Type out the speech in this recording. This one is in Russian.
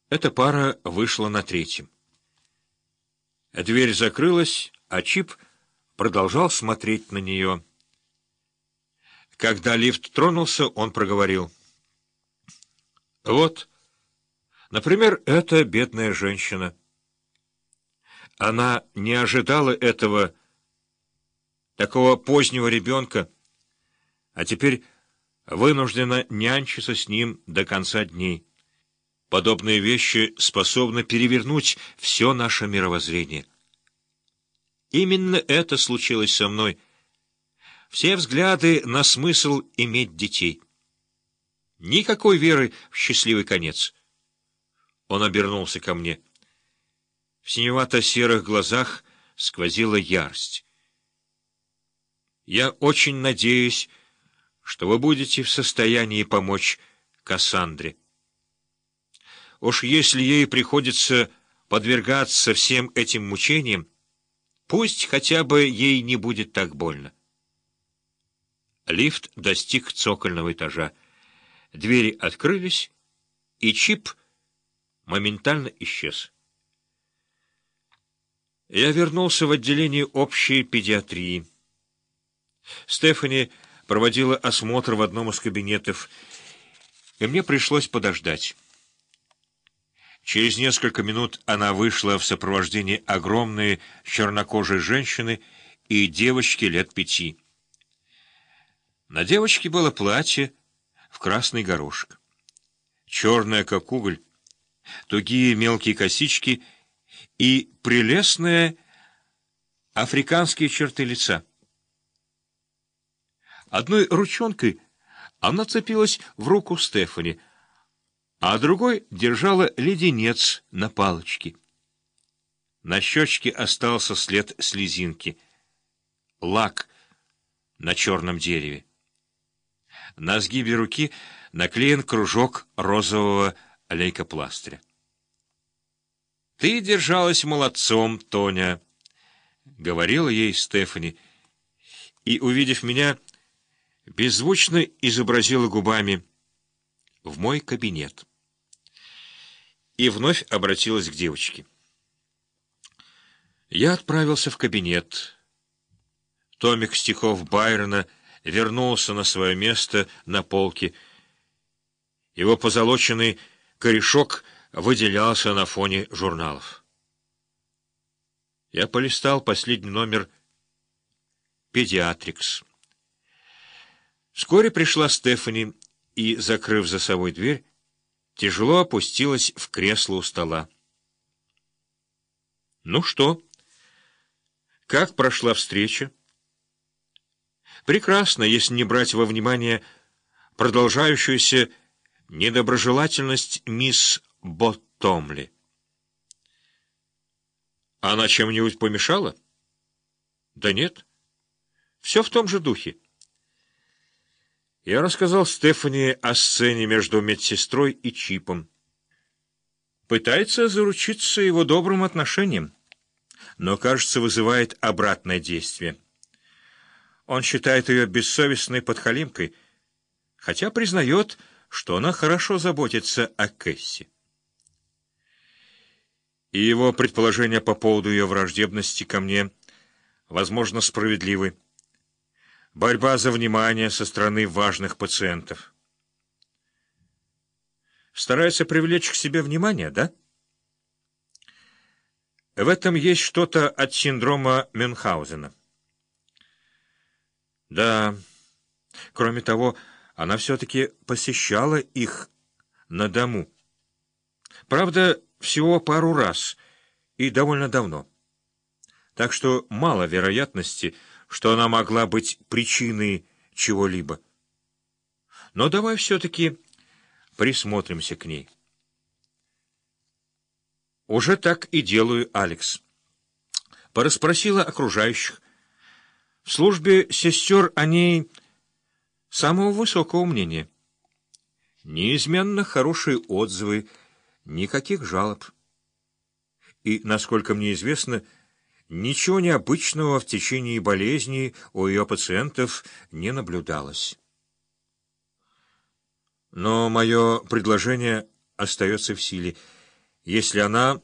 Эта пара вышла на третьем. Дверь закрылась, а Чип продолжал смотреть на нее. Когда лифт тронулся, он проговорил: «Вот, например, эта бедная женщина. Она не ожидала этого, такого позднего ребенка, а теперь вынуждена нянчиться с ним до конца дней. Подобные вещи способны перевернуть все наше мировоззрение. Именно это случилось со мной. Все взгляды на смысл иметь детей. Никакой веры в счастливый конец». Он обернулся ко мне. В синевато-серых глазах сквозила ярость. «Я очень надеюсь, что вы будете в состоянии помочь Кассандре. Уж если ей приходится подвергаться всем этим мучениям, пусть хотя бы ей не будет так больно». Лифт достиг цокольного этажа. Двери открылись, и Чип моментально исчез. Я вернулся в отделение общей педиатрии. Стефани проводила осмотр в одном из кабинетов, и мне пришлось подождать. Через несколько минут она вышла в сопровождении огромной чернокожей женщины и девочки лет 5. На девочке было платье в красный горошек, черное, как уголь, тугие мелкие косички и прелестные африканские черты лица. Одной ручонкой она цепилась в руку Стефани, а другой держала леденец на палочке. На щечке остался след слезинки, лак на черном дереве. На сгибе руки наклеен кружок розового лейкопластыря. «Ты держалась молодцом, Тоня», — говорила ей Стефани, и, увидев меня, беззвучно изобразила губами: «В мой кабинет». И вновь обратилась к девочке. Я отправился в кабинет. Томик стихов Байрона вернулся на свое место на полке. Его позолоченный корешок выделялся на фоне журналов. Я полистал последний номер «Педиатрикс». Вскоре пришла Стефани и, закрыв за собой дверь, тяжело опустилась в кресло у стола. «Ну что? Как прошла встреча?» «Прекрасно, если не брать во внимание продолжающуюся недоброжелательность мисс Боттомли». «Она чем-нибудь помешала?» «Да нет. Все в том же духе». Я рассказал Стефани о сцене между медсестрой и Чипом. Пытается заручиться его добрым отношением, но, кажется, вызывает обратное действие. Он считает ее бессовестной подхалимкой, хотя признает, что она хорошо заботится о Кэсси. И его предположения по поводу ее враждебности ко мне, возможно, справедливы. Борьба за внимание со стороны важных пациентов. Старается привлечь к себе внимание, да? В этом есть что-то от синдрома Мюнхгаузена. Да, кроме того, она все-таки посещала их на дому. Правда, всего пару раз и довольно давно. Так что мало вероятности, что она могла быть причиной чего-либо. Но давай все-таки присмотримся к ней. Уже так и делаю, Алекс. Порасспросила окружающих. В службе сестер о ней самого высокого мнения. Неизменно хорошие отзывы, никаких жалоб. И, насколько мне известно, ничего необычного в течение болезни у ее пациентов не наблюдалось. Но мое предложение остается в силе. если она